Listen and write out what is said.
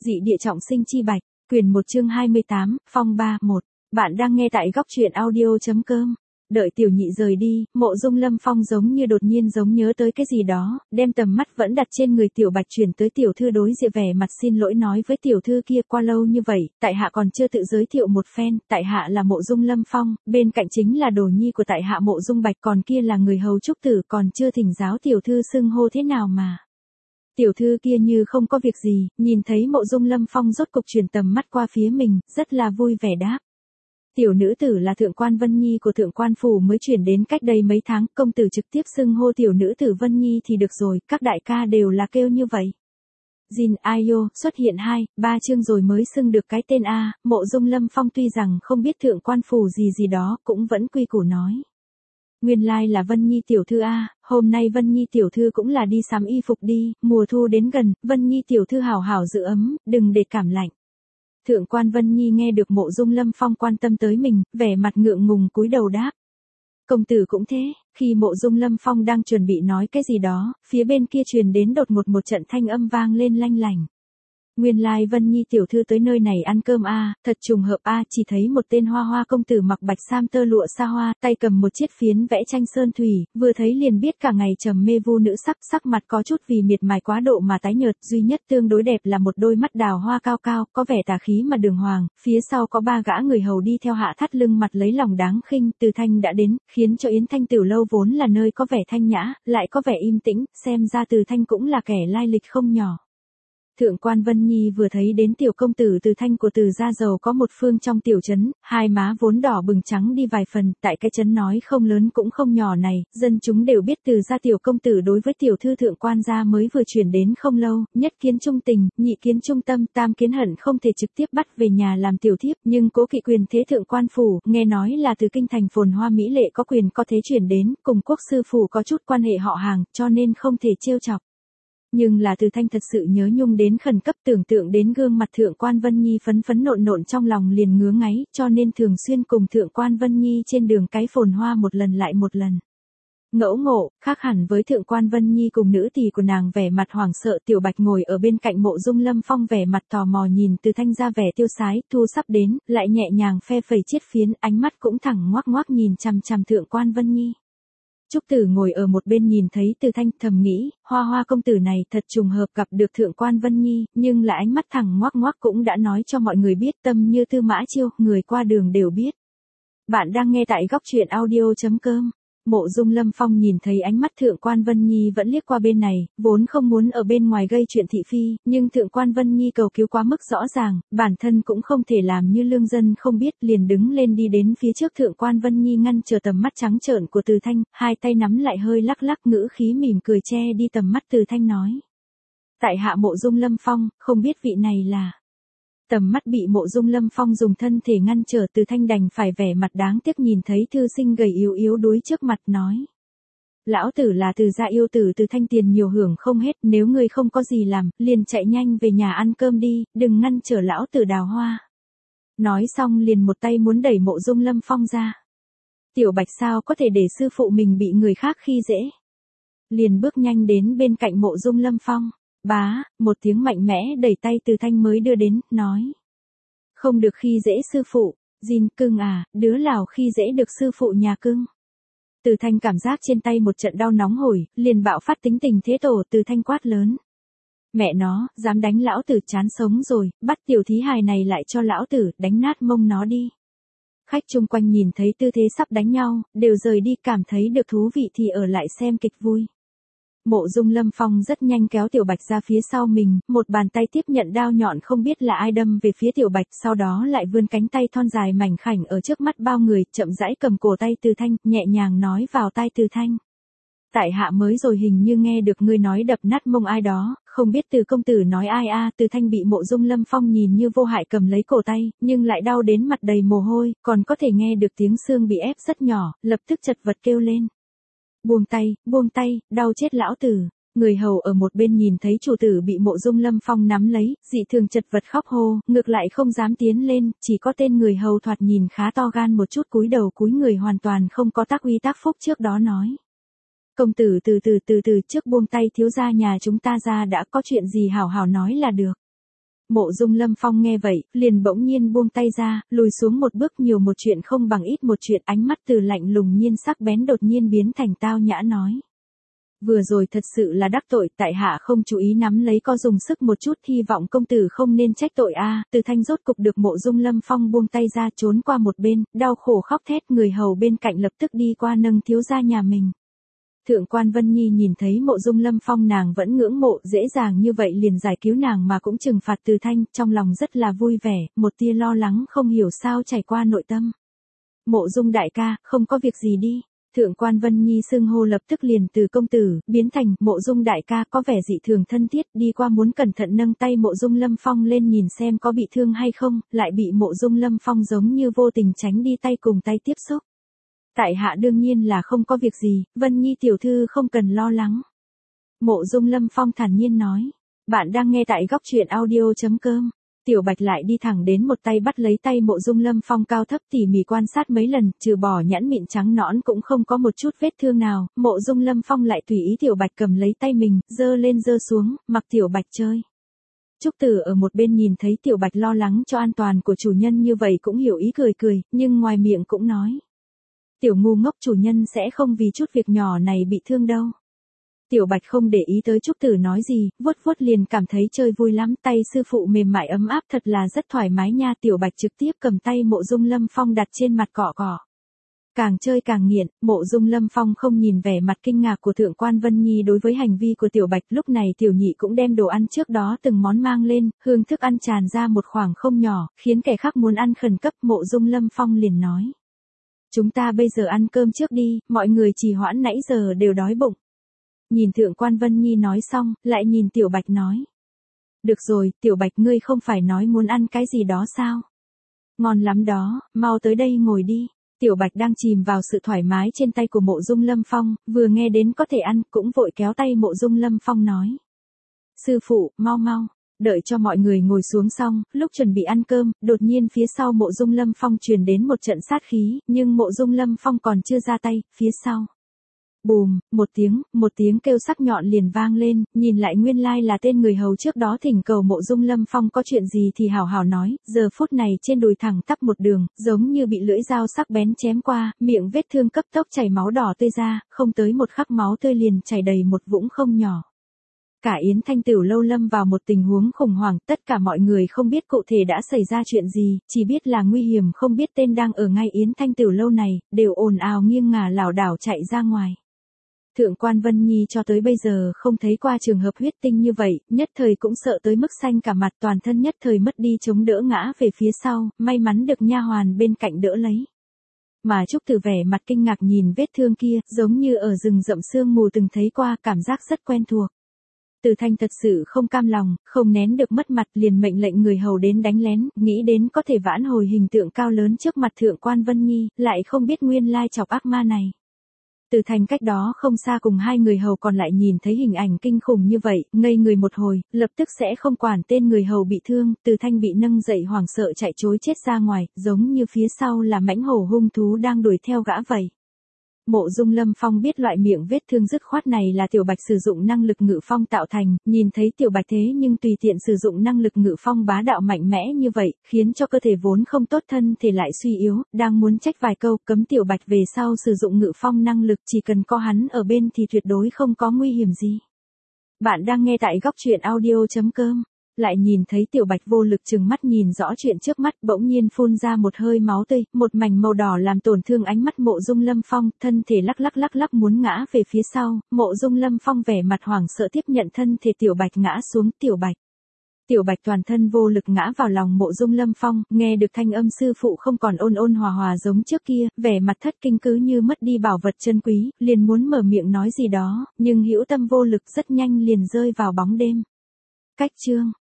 Dị địa trọng sinh chi bạch, quyền 1 chương 28, phong 3, 1. Bạn đang nghe tại góc truyện audio.com. Đợi tiểu nhị rời đi, Mộ Dung Lâm Phong giống như đột nhiên nhớ tới cái gì đó, đem tầm mắt vẫn đặt trên người tiểu bạch chuyển tới tiểu thư đối diện vẻ mặt xin lỗi nói với tiểu thư kia qua lâu như vậy, tại hạ còn chưa tự giới thiệu một phen, tại hạ là Mộ Dung Lâm Phong, bên cạnh chính là đồ nhi của tại hạ Mộ Dung Bạch còn kia là người hầu trúc tử còn chưa thỉnh giáo tiểu thư xưng hô thế nào mà. Tiểu thư kia như không có việc gì, nhìn thấy Mộ Dung Lâm Phong rốt cục chuyển tầm mắt qua phía mình, rất là vui vẻ đáp. Tiểu nữ tử là thượng quan Vân Nhi của thượng quan phủ mới chuyển đến cách đây mấy tháng, công tử trực tiếp xưng hô tiểu nữ tử Vân Nhi thì được rồi, các đại ca đều là kêu như vậy. Jin Ayo xuất hiện 2-3 chương rồi mới xưng được cái tên A, Mộ Dung Lâm Phong tuy rằng không biết thượng quan phủ gì đó, cũng vẫn quy củ nói. Nguyên lai là Vân Nhi tiểu thư A, hôm nay Vân Nhi tiểu thư cũng là đi sắm y phục đi, mùa thu đến gần, Vân Nhi tiểu thư hảo hảo giữ ấm, đừng để cảm lạnh. Thượng quan Vân Nhi nghe được Mộ Dung Lâm Phong quan tâm tới mình, vẻ mặt ngượng ngùng cúi đầu đáp. Công tử cũng thế, khi Mộ Dung Lâm Phong đang chuẩn bị nói cái gì đó, phía bên kia truyền đến đột ngột một trận thanh âm vang lên lanh lảnh. Nguyên lai Vân Nhi tiểu thư tới nơi này ăn cơm a, thật trùng hợp a, chỉ thấy một tên hoa hoa công tử mặc bạch sam tơ lụa xa hoa, tay cầm một chiếc phiến vẽ tranh sơn thủy, vừa thấy liền biết cả ngày trầm mê vu nữ sắc mặt có chút vì miệt mài quá độ mà tái nhợt, duy nhất tương đối đẹp là một đôi mắt đào hoa cao cao, có vẻ tà khí mà đường hoàng, phía sau có 3 gã người hầu đi theo hạ thắt lưng mặt lấy lòng đáng khinh, Từ Thanh đã đến, khiến cho Yến Thanh Tiểu lâu vốn là nơi có vẻ thanh nhã, lại có vẻ im tĩnh, xem ra Từ Thanh cũng là kẻ lai lịch không nhỏ. Thượng quan Vân Nhi vừa thấy đến tiểu công tử Từ Thanh của Từ gia giàu có một phương trong tiểu trấn, hai má vốn đỏ bừng trắng đi vài phần, tại cái trấn nói không lớn cũng không nhỏ này, dân chúng đều biết Từ gia tiểu công tử đối với tiểu thư thượng quan gia mới vừa chuyển đến không lâu, nhất kiến trung tình, nhị kiến trung tâm, tam kiến hận không thể trực tiếp bắt về nhà làm tiểu thiếp, nhưng cố kỵ quyền thế thượng quan phủ, nghe nói là từ kinh thành phồn hoa mỹ lệ có quyền có thế chuyển đến, cùng quốc sư phủ có chút quan hệ họ hàng, cho nên không thể trêu chọc. Nhưng là Từ Thanh thật sự nhớ nhung đến khẩn cấp, tưởng tượng đến gương mặt thượng quan Vân Nhi phấn nộn trong lòng liền ngứa ngáy, cho nên thường xuyên cùng thượng quan Vân Nhi trên đường cái phồn hoa một lần lại một lần. Ngẫu ngộ, khác hẳn với thượng quan Vân Nhi cùng nữ tỳ của nàng vẻ mặt hoảng sợ, tiểu bạch ngồi ở bên cạnh Mộ Dung Lâm Phong vẻ mặt tò mò nhìn Từ Thanh ra vẻ tiêu sái, thu sắp đến, lại nhẹ nhàng phe phẩy chiếc phiến, ánh mắt cũng thẳng ngoác nhìn chằm chằm thượng quan Vân Nhi. Trúc Tử ngồi ở một bên nhìn thấy Từ Thanh thầm nghĩ, hoa hoa công tử này thật trùng hợp gặp được thượng quan Vân Nhi, nhưng là ánh mắt thẳng ngoác cũng đã nói cho mọi người biết tâm như Tư Mã Chiêu, người qua đường đều biết. Bạn đang nghe tại góc truyện audio.com. Mộ Dung Lâm Phong nhìn thấy ánh mắt thượng quan Vân Nhi vẫn liếc qua bên này, vốn không muốn ở bên ngoài gây chuyện thị phi, nhưng thượng quan Vân Nhi cầu cứu quá mức rõ ràng, bản thân cũng không thể làm như lương dân không biết, liền đứng lên đi đến phía trước thượng quan Vân Nhi ngăn chờ tầm mắt trắng trợn của Từ Thanh, hai tay nắm lại hơi lắc ngữ khí mỉm cười che đi tầm mắt Từ Thanh nói. Tại hạ Mộ Dung Lâm Phong, không biết vị này là... Tầm mắt bị Mộ Dung Lâm Phong dùng thân thể ngăn trở, Từ Thanh đành phải vẻ mặt đáng tiếc nhìn thấy thư sinh gầy yếu đuối trước mặt nói. Lão tử là Từ gia yêu tử, Từ Thanh tiền nhiều hưởng không hết, nếu ngươi không có gì làm, liền chạy nhanh về nhà ăn cơm đi, đừng ngăn trở lão tử đào hoa. Nói xong liền một tay muốn đẩy Mộ Dung Lâm Phong ra. Tiểu Bạch sao có thể để sư phụ mình bị người khác khi dễ. Liền bước nhanh đến bên cạnh Mộ Dung Lâm Phong. Bá, một tiếng mạnh mẽ đẩy tay Từ Thanh mới đưa đến, nói. Không được khi dễ sư phụ, Jin cưng à, đứa nào khi dễ được sư phụ nhà cưng. Từ Thanh cảm giác trên tay một trận đau nóng hổi, liền bạo phát tính tình thế tổ, Từ Thanh quát lớn. Mẹ nó, dám đánh lão tử chán sống rồi, bắt tiểu thí hài này lại cho lão tử, đánh nát mông nó đi. Khách chung quanh nhìn thấy tư thế sắp đánh nhau, đều rời đi, cảm thấy được thú vị thì ở lại xem kịch vui. Mộ Dung Lâm Phong rất nhanh kéo Tiểu Bạch ra phía sau mình, một bàn tay tiếp nhận đao nhọn không biết là ai đâm về phía Tiểu Bạch, sau đó lại vươn cánh tay thon dài mảnh khảnh ở trước mắt bao người, chậm rãi cầm cổ tay Từ Thanh, nhẹ nhàng nói vào tai Từ Thanh. Tại hạ mới rồi hình như nghe được ngươi nói đập nát mông ai đó, không biết Từ công tử nói ai a. Từ Thanh bị Mộ Dung Lâm Phong nhìn như vô hại cầm lấy cổ tay, nhưng lại đau đến mặt đầy mồ hôi, còn có thể nghe được tiếng xương bị ép rất nhỏ, lập tức chật vật kêu lên. Buông tay, đau chết lão tử. Người hầu ở một bên nhìn thấy chủ tử bị Mộ Dung Lâm Phong nắm lấy, dị thường chật vật khóc hô, ngược lại không dám tiến lên, chỉ có tên người hầu thoạt nhìn khá to gan một chút cúi đầu cúi người hoàn toàn không có tác uy tác phúc trước đó nói. Công tử từ từ trước buông tay, thiếu gia nhà chúng ta ra đã, có chuyện gì hảo hảo nói là được. Mộ Dung Lâm Phong nghe vậy, liền bỗng nhiên buông tay ra, lùi xuống một bước, nhiều một chuyện không bằng ít một chuyện, ánh mắt từ lạnh lùng nhiên sắc bén đột nhiên biến thành tao nhã nói. Vừa rồi thật sự là đắc tội, tại hạ không chú ý nắm lấy co dùng sức một chút, hy vọng công tử không nên trách tội a. Từ Thanh rốt cục được Mộ Dung Lâm Phong buông tay ra, trốn qua một bên, đau khổ khóc thét, người hầu bên cạnh lập tức đi qua nâng thiếu gia nhà mình. Thượng quan Vân Nhi nhìn thấy Mộ Dung Lâm Phong, nàng vẫn ngưỡng mộ, dễ dàng như vậy liền giải cứu nàng mà cũng trừng phạt Từ Thanh, trong lòng rất là vui vẻ, một tia lo lắng không hiểu sao chảy qua nội tâm. Mộ Dung đại ca, không có việc gì đi. Thượng quan Vân Nhi xưng hô lập tức liền từ công tử, biến thành Mộ Dung đại ca, có vẻ dị thường thân thiết, đi qua muốn cẩn thận nâng tay Mộ Dung Lâm Phong lên nhìn xem có bị thương hay không, lại bị Mộ Dung Lâm Phong giống như vô tình tránh đi, tay cùng tay tiếp xúc. Tại hạ đương nhiên là không có việc gì, Vân Nhi tiểu thư không cần lo lắng. Mộ Dung Lâm Phong thản nhiên nói. Bạn đang nghe tại góc truyện audio.com. Tiểu Bạch lại đi thẳng đến một tay bắt lấy tay Mộ Dung Lâm Phong, cao thấp tỉ mỉ quan sát mấy lần, trừ bỏ nhẵn mịn trắng nõn cũng không có một chút vết thương nào. Mộ Dung Lâm Phong lại tùy ý Tiểu Bạch cầm lấy tay mình, giơ lên giơ xuống, mặc Tiểu Bạch chơi. Trúc Tử ở một bên nhìn thấy Tiểu Bạch lo lắng cho an toàn của chủ nhân như vậy cũng hiểu ý, cười cười, nhưng ngoài miệng cũng nói. Tiểu ngu ngốc, chủ nhân sẽ không vì chút việc nhỏ này bị thương đâu. Tiểu Bạch không để ý tới Trúc Tử nói gì, vuốt vuốt liền cảm thấy chơi vui lắm, tay sư phụ mềm mại ấm áp thật là rất thoải mái nha. Tiểu Bạch trực tiếp cầm tay Mộ Dung Lâm Phong đặt trên mặt cọ cọ. Càng chơi càng nghiện, Mộ Dung Lâm Phong không nhìn vẻ mặt kinh ngạc của Thượng quan Vân Nhi đối với hành vi của Tiểu Bạch, lúc này Tiểu Nhị cũng đem đồ ăn trước đó từng món mang lên, hương thức ăn tràn ra một khoảng không nhỏ, khiến kẻ khác muốn ăn khẩn cấp. Mộ Dung Lâm Phong liền nói. Chúng ta bây giờ ăn cơm trước đi, mọi người trì hoãn nãy giờ đều đói bụng. Nhìn Thượng quan Vân Nhi nói xong, lại nhìn Tiểu Bạch nói. Được rồi, Tiểu Bạch, ngươi không phải nói muốn ăn cái gì đó sao? Ngon lắm đó, mau tới đây ngồi đi. Tiểu Bạch đang chìm vào sự thoải mái trên tay của Mộ Dung Lâm Phong, vừa nghe đến có thể ăn, cũng vội kéo tay Mộ Dung Lâm Phong nói. Sư phụ, mau mau. Đợi cho mọi người ngồi xuống xong, lúc chuẩn bị ăn cơm, đột nhiên phía sau Mộ Dung Lâm Phong truyền đến một trận sát khí, nhưng Mộ Dung Lâm Phong còn chưa ra tay, phía sau. Bùm, một tiếng kêu sắc nhọn liền vang lên, nhìn lại nguyên lai là tên người hầu trước đó thỉnh cầu Mộ Dung Lâm Phong có chuyện gì thì hảo hảo nói, giờ phút này trên đùi thẳng tắp một đường, giống như bị lưỡi dao sắc bén chém qua, miệng vết thương cấp tốc chảy máu đỏ tươi ra, không tới một khắc máu tươi liền chảy đầy một vũng không nhỏ. Cả Yến Thanh Tiểu Lâu lâm vào một tình huống khủng hoảng, tất cả mọi người không biết cụ thể đã xảy ra chuyện gì, chỉ biết là nguy hiểm không biết tên đang ở ngay Yến Thanh Tiểu Lâu này, đều ồn ào nghiêng ngả lảo đảo chạy ra ngoài. Thượng quan Vân Nhi cho tới bây giờ không thấy qua trường hợp huyết tinh như vậy, nhất thời cũng sợ tới mức xanh cả mặt, toàn thân nhất thời mất đi chống đỡ ngã về phía sau, may mắn được nha hoàn bên cạnh đỡ lấy. Mà Trúc Tử vẻ mặt kinh ngạc nhìn vết thương kia, giống như ở rừng rậm sương mù từng thấy qua, cảm giác rất quen thuộc. Từ Thanh thật sự không cam lòng, không nén được mất mặt, liền mệnh lệnh người hầu đến đánh lén, nghĩ đến có thể vãn hồi hình tượng cao lớn trước mặt Thượng quan Vân Nhi, lại không biết nguyên lai chọc ác ma này. Từ Thanh cách đó không xa cùng hai người hầu còn lại nhìn thấy hình ảnh kinh khủng như vậy, ngây người một hồi, lập tức sẽ không quản tên người hầu bị thương, Từ Thanh bị nâng dậy hoảng sợ chạy trối chết ra ngoài, giống như phía sau là mãnh hổ hung thú đang đuổi theo gã vậy. Mộ Dung Lâm Phong biết loại miệng vết thương dứt khoát này là Tiểu Bạch sử dụng năng lực ngự phong tạo thành, nhìn thấy Tiểu Bạch thế nhưng tùy tiện sử dụng năng lực ngự phong bá đạo mạnh mẽ như vậy, khiến cho cơ thể vốn không tốt thân thể lại suy yếu, đang muốn trách vài câu, cấm Tiểu Bạch về sau sử dụng ngự phong năng lực, chỉ cần có hắn ở bên thì tuyệt đối không có nguy hiểm gì. Bạn đang nghe tại góc truyện audio.com. Lại nhìn thấy Tiểu Bạch vô lực trừng mắt nhìn rõ chuyện trước mắt, bỗng nhiên phun ra một hơi máu tươi, một mảnh màu đỏ làm tổn thương ánh mắt Mộ Dung Lâm Phong, thân thể lắc lắc muốn ngã về phía sau, Mộ Dung Lâm Phong vẻ mặt hoảng sợ tiếp nhận thân thể Tiểu Bạch ngã xuống. Tiểu Bạch toàn thân vô lực ngã vào lòng Mộ Dung Lâm Phong, nghe được thanh âm sư phụ không còn ôn hòa giống trước kia, vẻ mặt thất kinh cứ như mất đi bảo vật chân quý, liền muốn mở miệng nói gì đó, nhưng hữu tâm vô lực rất nhanh liền rơi vào bóng đêm. Cách chương